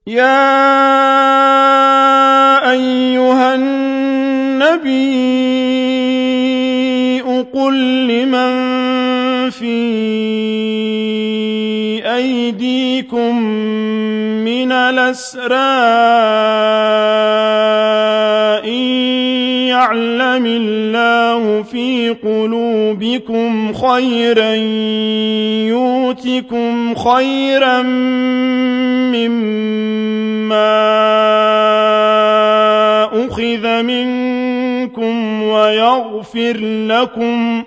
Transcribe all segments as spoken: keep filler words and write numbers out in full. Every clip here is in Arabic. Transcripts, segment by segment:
يا أيها النبي قل لمن في أيديكم من الأسرى إن يعلم الله في قلوبكم خيرا يؤتكم خيرا مما أخذ منكم ويغفر لكم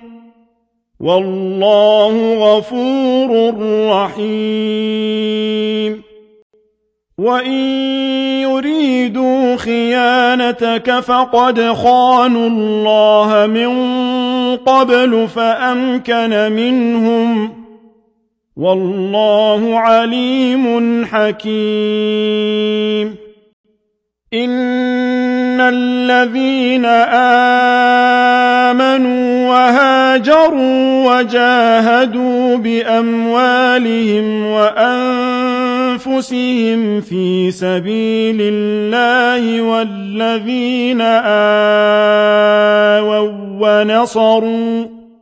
والله غفور رحيم وإن يريدوا خيانتك فقد خانوا الله من قبل فأمكن منهم والله عليم حكيم إن الذين آمنوا وهاجروا وجاهدوا بأموالهم وأنفسهم في سبيل الله والذين آووا ونصروا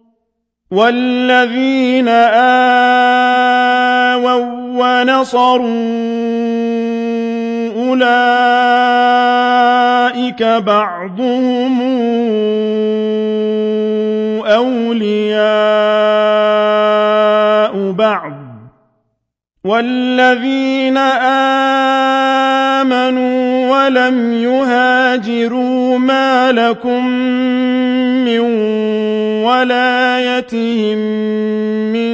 والذين آووا ونصروا أولئك بعضهم أولياء بعض والذين آمنوا ولم يهاجروا ما لكم من ولايتهم من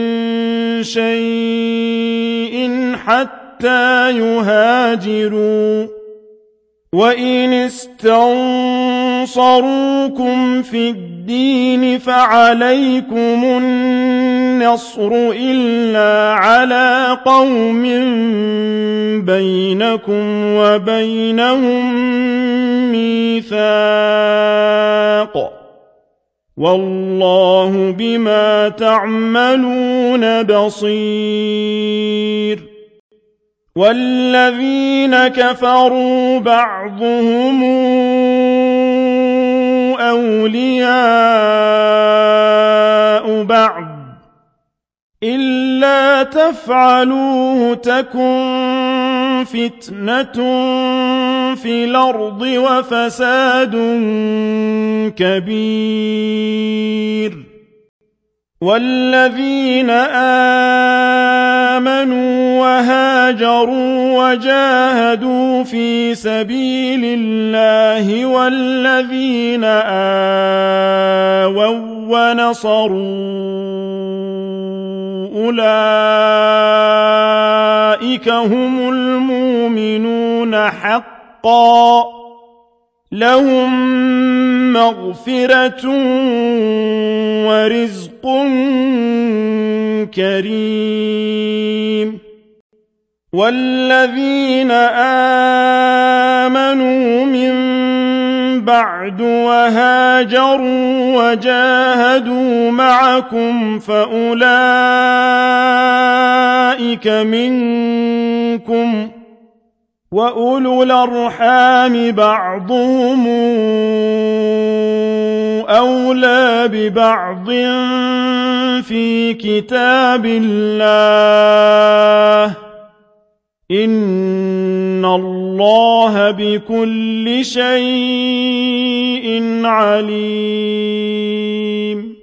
شيء حتى يهاجروا وإن استنصروكم في الدين فعليكم النصر إلا على قوم بينكم وبينهم ميثاق والله بما تعملون بصير والذين كفروا بعضهم أولياء بعض إلا تفعلوه تكن فتنة في الأرض وفساد كبير والذين آمنوا وهاجروا وجاهدوا في سبيل الله والذين آووا ونصروا أولئك هم المؤمنون حقا لهم مغفرة ورزق كريم والذين آمنوا من بعد وهاجروا وجاهدوا معكم فأولئك منكم وأولو الأرحام بعضهم أولى ببعض في كتاب الله إن الله بكل شيء عليم